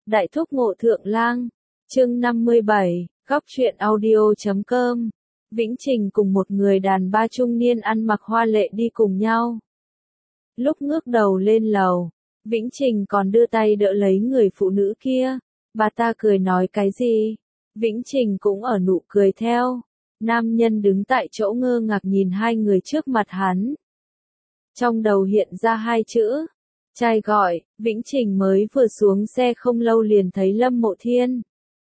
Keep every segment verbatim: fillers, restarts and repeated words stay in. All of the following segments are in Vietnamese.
Đại thúc ngộ thượng lang, chương năm mươi bảy, góc truyện audio chấm com. Vĩnh Trình cùng một người đàn bà trung niên ăn mặc hoa lệ đi cùng nhau. Lúc ngước đầu lên lầu, Vĩnh Trình còn đưa tay đỡ lấy người phụ nữ kia. Bà ta cười nói cái gì? Vĩnh Trình cũng ở nụ cười theo. Nam nhân đứng tại chỗ ngơ ngác nhìn hai người trước mặt hắn. Trong đầu hiện ra hai chữ. Trai gọi, Vĩnh Trình mới vừa xuống xe không lâu liền thấy Lâm Mộ Thiên.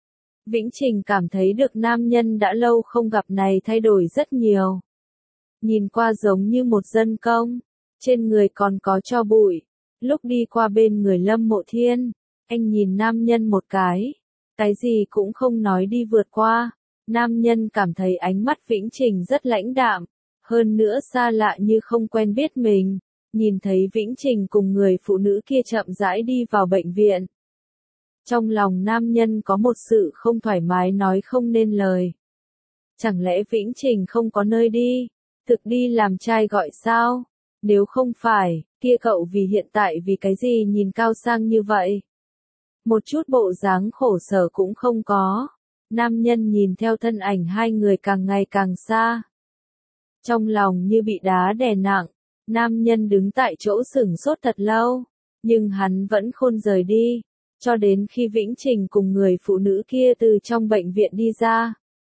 Vĩnh Trình cảm thấy được nam nhân đã lâu không gặp này thay đổi rất nhiều. Nhìn qua giống như một dân công, trên người còn có tro bụi. Lúc đi qua bên người Lâm Mộ Thiên, anh nhìn nam nhân một cái, cái gì cũng không nói đi vượt qua. Nam nhân cảm thấy ánh mắt Vĩnh Trình rất lãnh đạm, hơn nữa xa lạ như không quen biết mình. Nhìn thấy Vĩnh Trình cùng người phụ nữ kia chậm rãi đi vào bệnh viện. Trong lòng nam nhân có một sự không thoải mái nói không nên lời. Chẳng lẽ Vĩnh Trình không có nơi đi, thực đi làm trai gọi sao? Nếu không phải, kia cậu vì hiện tại vì cái gì nhìn cao sang như vậy? Một chút bộ dáng khổ sở cũng không có. Nam nhân nhìn theo thân ảnh hai người càng ngày càng xa. Trong lòng như bị đá đè nặng. Nam nhân đứng tại chỗ sửng sốt thật lâu, nhưng hắn vẫn khôn rời đi, cho đến khi Vĩnh Trình cùng người phụ nữ kia từ trong bệnh viện đi ra.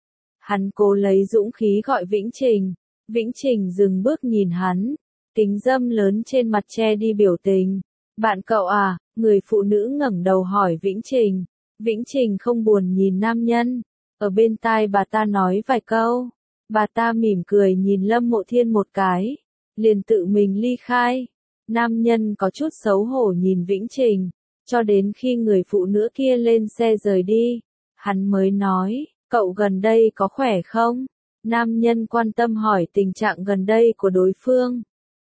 Hắn cố lấy dũng khí gọi Vĩnh Trình, Vĩnh Trình dừng bước nhìn hắn, kính dâm lớn trên mặt che đi biểu tình. Bạn cậu à? Người phụ nữ ngẩng đầu hỏi Vĩnh Trình. Vĩnh Trình không buồn nhìn nam nhân, ở bên tai bà ta nói vài câu. Bà ta mỉm cười nhìn Lâm Mộ Thiên một cái, liền tự mình ly khai. Nam nhân có chút xấu hổ nhìn Vĩnh Trình, cho đến khi người phụ nữ kia lên xe rời đi, hắn mới nói, cậu gần đây có khỏe không? Nam nhân quan tâm hỏi tình trạng gần đây của đối phương.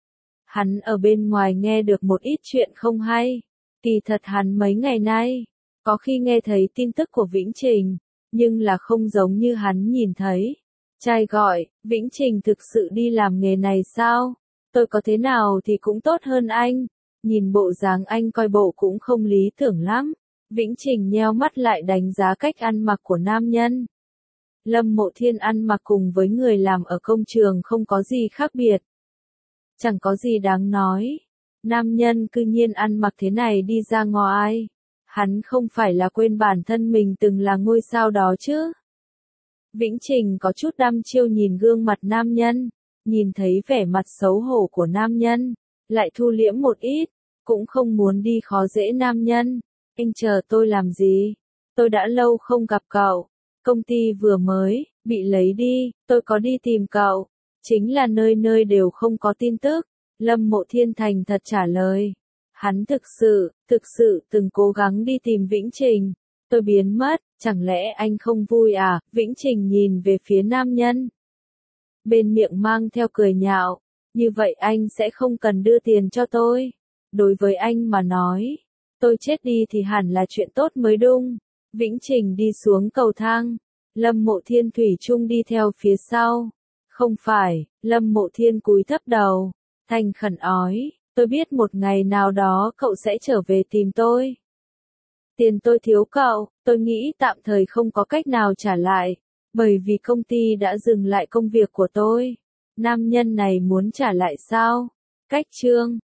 Hắn ở bên ngoài nghe được một ít chuyện không hay, kỳ thật hắn mấy ngày nay, có khi nghe thấy tin tức của Vĩnh Trình, nhưng là không giống như hắn nhìn thấy. Trai gọi, Vĩnh Trình thực sự đi làm nghề này sao? Tôi có thế nào thì cũng tốt hơn anh. Nhìn bộ dáng anh coi bộ cũng không lý tưởng lắm. Vĩnh Trình nheo mắt lại đánh giá cách ăn mặc của nam nhân. Lâm Mộ Thiên ăn mặc cùng với người làm ở công trường không có gì khác biệt. Chẳng có gì đáng nói. Nam nhân cư nhiên ăn mặc thế này đi ra ngoài. Hắn không phải là quên bản thân mình từng là ngôi sao đó chứ? Vĩnh Trình có chút đăm chiêu nhìn gương mặt nam nhân, nhìn thấy vẻ mặt xấu hổ của nam nhân, lại thu liễm một ít, cũng không muốn đi khó dễ nam nhân. Anh chờ tôi làm gì? Tôi đã lâu không gặp cậu, công ty vừa mới bị lấy đi, tôi có đi tìm cậu, chính là nơi nơi đều không có tin tức. Lâm Mộ Thiên thành thật trả lời. Hắn thực sự, thực sự từng cố gắng đi tìm Vĩnh Trình. Tôi biến mất, chẳng lẽ anh không vui à? Vĩnh Trình nhìn về phía nam nhân. Bên miệng mang theo cười nhạo. Như vậy anh sẽ không cần đưa tiền cho tôi. Đối với anh mà nói, tôi chết đi thì hẳn là chuyện tốt mới đúng. Vĩnh Trình đi xuống cầu thang. Lâm Mộ Thiên thủy chung đi theo phía sau. Không phải, Lâm Mộ Thiên cúi thấp đầu. Thành khẩn ói, tôi biết một ngày nào đó cậu sẽ trở về tìm tôi. Tiền tôi thiếu cậu, tôi nghĩ tạm thời không có cách nào trả lại, bởi vì công ty đã dừng lại công việc của tôi. Nam nhân này muốn trả lại sao? Cách chương